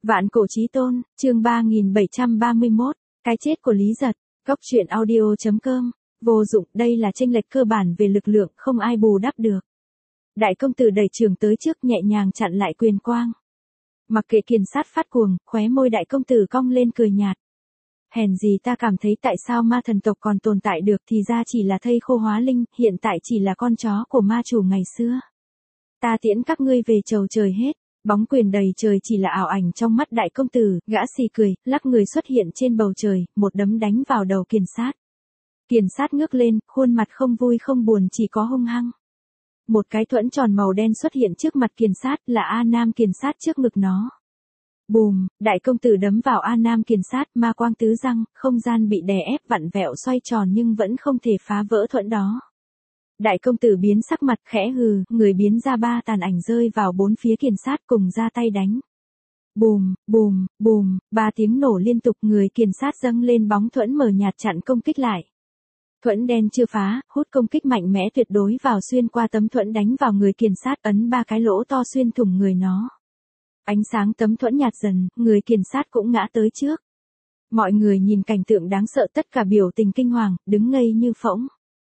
Vạn cổ chí tôn, chương 3731, cái chết của Lý Giật, góc truyện audio.com, vô dụng, đây là chênh lệch cơ bản về lực lượng, không ai bù đắp được. Đại công tử đẩy trường tới trước nhẹ nhàng chặn lại quyền quang. Mặc kệ kiền sát phát cuồng, khóe môi đại công tử cong lên cười nhạt. Hèn gì ta cảm thấy tại sao ma thần tộc còn tồn tại được thì ra chỉ là thây khô hóa linh, hiện tại chỉ là con chó của ma chủ ngày xưa. Ta tiễn các ngươi về chầu trời hết. Bóng quyền đầy trời chỉ là ảo ảnh trong mắt đại công tử, gã xì cười, lắc người xuất hiện trên bầu trời, một đấm đánh vào đầu kiền sát. Kiền sát ngước lên, khuôn mặt không vui không buồn chỉ có hung hăng. Một cái thuẫn tròn màu đen xuất hiện trước mặt kiền sát, là A Nam kiền sát trước ngực nó. Bùm, đại công tử đấm vào A Nam kiền sát, ma quang tứ răng, không gian bị đè ép vặn vẹo xoay tròn nhưng vẫn không thể phá vỡ thuẫn đó. Đại công tử biến sắc mặt khẽ hừ, người biến ra ba tàn ảnh rơi vào bốn phía kiền sát cùng ra tay đánh. Bùm, bùm, bùm, ba tiếng nổ liên tục, người kiền sát dâng lên bóng thuẫn mờ nhạt chặn công kích lại. Thuẫn đen chưa phá, hút công kích mạnh mẽ tuyệt đối vào xuyên qua tấm thuẫn đánh vào người kiền sát, ấn ba cái lỗ to xuyên thủng người nó. Ánh sáng tấm thuẫn nhạt dần, người kiền sát cũng ngã tới trước. Mọi người nhìn cảnh tượng đáng sợ tất cả biểu tình kinh hoàng, đứng ngây như phỗng.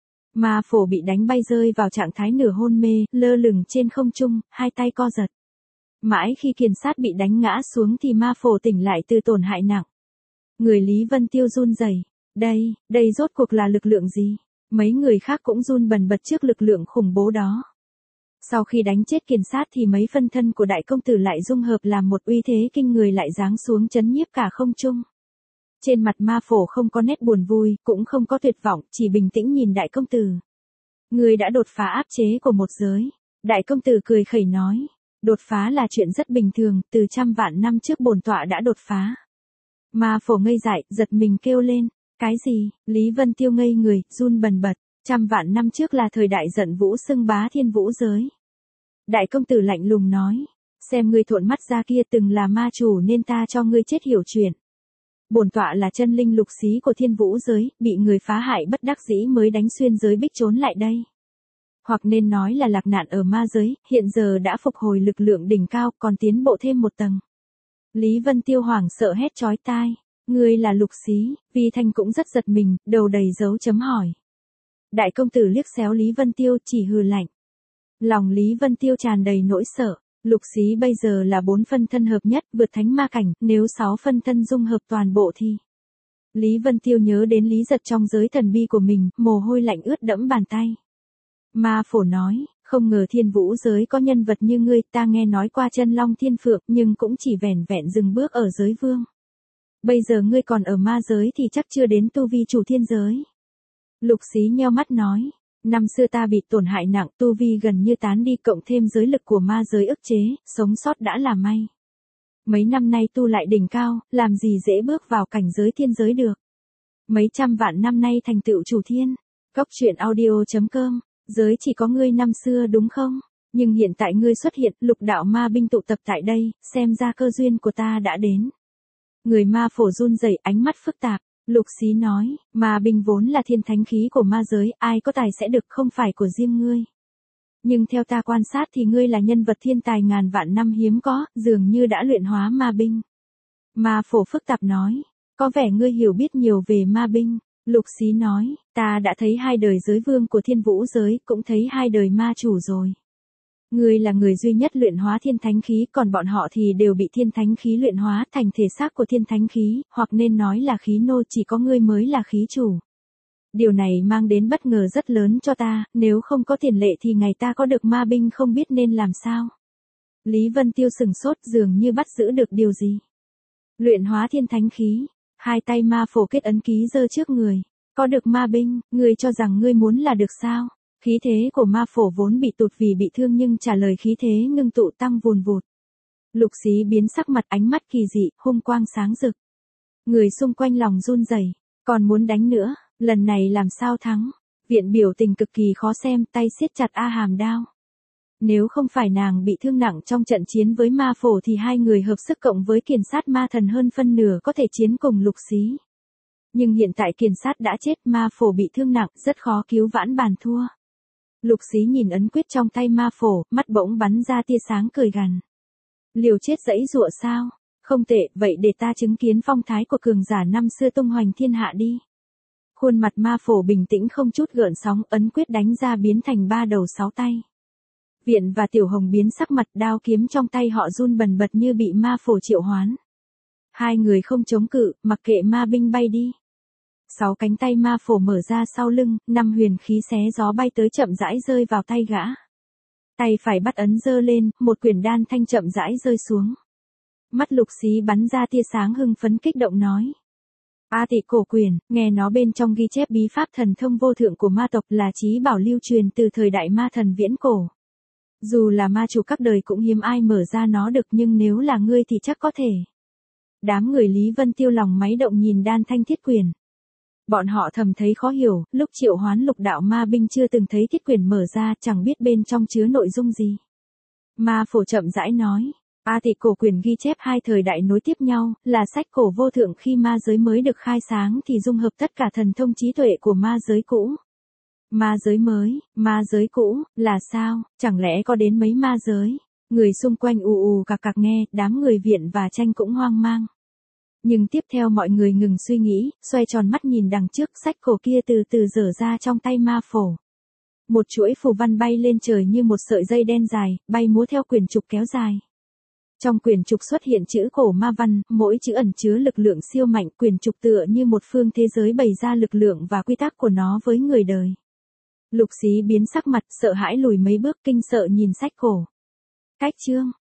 Ma phổ bị đánh bay rơi vào trạng thái nửa hôn mê, lơ lửng trên không trung, hai tay co giật. Mãi khi kiền sát bị đánh ngã xuống thì ma phổ tỉnh lại từ tổn hại nặng. Người Lý Vân Tiêu run rẩy. Đây rốt cuộc là lực lượng gì? Mấy người khác cũng run bần bật trước lực lượng khủng bố đó. Sau khi đánh chết kiền sát thì mấy phân thân của đại công tử lại dung hợp làm một uy thế kinh người lại giáng xuống chấn nhiếp cả không trung. Trên mặt ma phổ không có nét buồn vui, cũng không có tuyệt vọng, chỉ bình tĩnh nhìn đại công tử. Người đã đột phá áp chế của một giới. Đại công tử cười khẩy nói. Đột phá là chuyện rất bình thường, từ trăm vạn năm trước bổn tọa đã đột phá. Ma phổ ngây dại, giật mình kêu lên. Cái gì? Lý Vân Tiêu ngây người, run bần bật. Trăm vạn năm trước là thời đại giận vũ xưng bá thiên vũ giới. Đại công tử lạnh lùng nói. Xem ngươi thuận mắt ra kia từng là ma chủ nên ta cho ngươi chết hiểu chuyện. Bổn tọa là chân linh lục xí của thiên vũ giới, bị người phá hại bất đắc dĩ mới đánh xuyên giới bích trốn lại đây. Hoặc nên nói là lạc nạn ở ma giới, hiện giờ đã phục hồi lực lượng đỉnh cao, còn tiến bộ thêm một tầng. Lý Vân Tiêu hoảng sợ hét chói tai. Ngươi là lục xí, Vi Thanh cũng rất giật mình, đầu đầy dấu chấm hỏi. Đại công tử liếc xéo Lý Vân Tiêu chỉ hừ lạnh. Lòng Lý Vân Tiêu tràn đầy nỗi sợ. Lục xí bây giờ là 4 phân thân hợp nhất, vượt thánh ma cảnh, nếu 6 phân thân dung hợp toàn bộ thì... Lý Vân Tiêu nhớ đến Lý Giật trong giới thần bi của mình, mồ hôi lạnh ướt đẫm bàn tay. Ma phổ nói, không ngờ thiên vũ giới có nhân vật như ngươi, ta nghe nói qua chân long thiên phượng, nhưng cũng chỉ vẻn vẹn dừng bước ở giới vương. Bây giờ ngươi còn ở ma giới thì chắc chưa đến tu vi chủ thiên giới. Lục xí nheo mắt nói. Năm xưa ta bị tổn hại nặng, tu vi gần như tán đi, cộng thêm giới lực của ma giới ức chế, sống sót đã là may. Mấy năm nay tu lại đỉnh cao, làm gì dễ bước vào cảnh giới thiên giới được. Mấy trăm vạn năm nay thành tựu chủ thiên. Góc truyện audio.com, giới chỉ có ngươi năm xưa đúng không? Nhưng hiện tại ngươi xuất hiện, lục đạo ma binh tụ tập tại đây, xem ra cơ duyên của ta đã đến. Người ma phổ run rẩy, ánh mắt phức tạp. Lục xí nói, ma binh vốn là thiên thánh khí của ma giới, ai có tài sẽ được, không phải của riêng ngươi. Nhưng theo ta quan sát thì ngươi là nhân vật thiên tài ngàn vạn năm hiếm có, dường như đã luyện hóa ma binh. Ma phổ phức tạp nói, có vẻ ngươi hiểu biết nhiều về ma binh. Lục xí nói, ta đã thấy 2 đời giới vương của thiên vũ giới, cũng thấy 2 đời ma chủ rồi. Ngươi là người duy nhất luyện hóa thiên thánh khí, còn bọn họ thì đều bị thiên thánh khí luyện hóa thành thể xác của thiên thánh khí, hoặc nên nói là khí nô, chỉ có ngươi mới là khí chủ. Điều này mang đến bất ngờ rất lớn cho ta, nếu không có tiền lệ thì ngày ta có được ma binh không biết nên làm sao. Lý Vân Tiêu sừng sốt, dường như bắt giữ được điều gì. Luyện hóa thiên thánh khí, 2 tay ma phổ kết ấn ký giơ trước người. Có được ma binh, ngươi cho rằng ngươi muốn là được sao? Khí thế của ma phổ vốn bị tụt vì bị thương nhưng trả lời khí thế ngưng tụ tăng vùn vụt. Lục xí biến sắc mặt, ánh mắt kỳ dị, hung quang sáng rực. Người xung quanh lòng run rẩy, còn muốn đánh nữa, lần này làm sao thắng? Viện biểu tình cực kỳ khó xem, tay siết chặt A Hàm đao. Nếu không phải nàng bị thương nặng trong trận chiến với ma phổ thì 2 người hợp sức cộng với kiền sát ma thần hơn phân nửa có thể chiến cùng lục xí. Nhưng hiện tại kiền sát đã chết, ma phổ bị thương nặng, rất khó cứu vãn bàn thua. Lục xí nhìn ấn quyết trong tay ma phổ, mắt bỗng bắn ra tia sáng cười gằn. Liều chết dãy dụa sao? Không tệ, vậy để ta chứng kiến phong thái của cường giả năm xưa tung hoành thiên hạ đi. Khuôn mặt ma phổ bình tĩnh không chút gợn sóng, ấn quyết đánh ra biến thành 3 đầu 6 tay. Viện và Tiểu Hồng biến sắc mặt, đao kiếm trong tay họ run bần bật như bị ma phổ triệu hoán. Hai người không chống cự, mặc kệ ma binh bay đi. 6 cánh tay ma phổ mở ra sau lưng, 5 huyền khí xé gió bay tới chậm rãi rơi vào tay gã. Tay phải bắt ấn giơ lên, một quyển đan thanh chậm rãi rơi xuống. Mắt Lục Xí bắn ra tia sáng hưng phấn kích động nói. A Tị Cổ Quyển, nghe nó bên trong ghi chép bí pháp thần thông vô thượng của ma tộc, là chí bảo lưu truyền từ thời đại ma thần viễn cổ. Dù là ma chủ các đời cũng hiếm ai mở ra nó được, nhưng nếu là ngươi thì chắc có thể. Đám người Lý Vân Tiêu lòng máy động nhìn đan thanh thiết quyển. Bọn họ thầm thấy khó hiểu, lúc triệu hoán lục đạo ma binh chưa từng thấy thiết quyển mở ra, chẳng biết bên trong chứa nội dung gì. Ma phổ chậm rãi nói. A Tị Cổ Quyển ghi chép 2 thời đại nối tiếp nhau, là sách cổ vô thượng khi ma giới mới được khai sáng thì dung hợp tất cả thần thông trí tuệ của ma giới cũ. Ma giới mới, ma giới cũ, là sao, chẳng lẽ có đến mấy ma giới? Người xung quanh ù ù cạc cạc nghe, đám người Viện và Tranh cũng hoang mang. Nhưng tiếp theo mọi người ngừng suy nghĩ, xoay tròn mắt nhìn đằng trước, sách cổ kia từ từ dở ra trong tay ma phổ. Một chuỗi phù văn bay lên trời như một sợi dây đen dài, bay múa theo quyển trục kéo dài. Trong quyển trục xuất hiện chữ cổ ma văn, mỗi chữ ẩn chứa lực lượng siêu mạnh, quyển trục tựa như một phương thế giới bày ra lực lượng và quy tắc của nó với người đời. Lục Xí biến sắc mặt, sợ hãi lùi mấy bước, kinh sợ nhìn sách cổ. Cách chương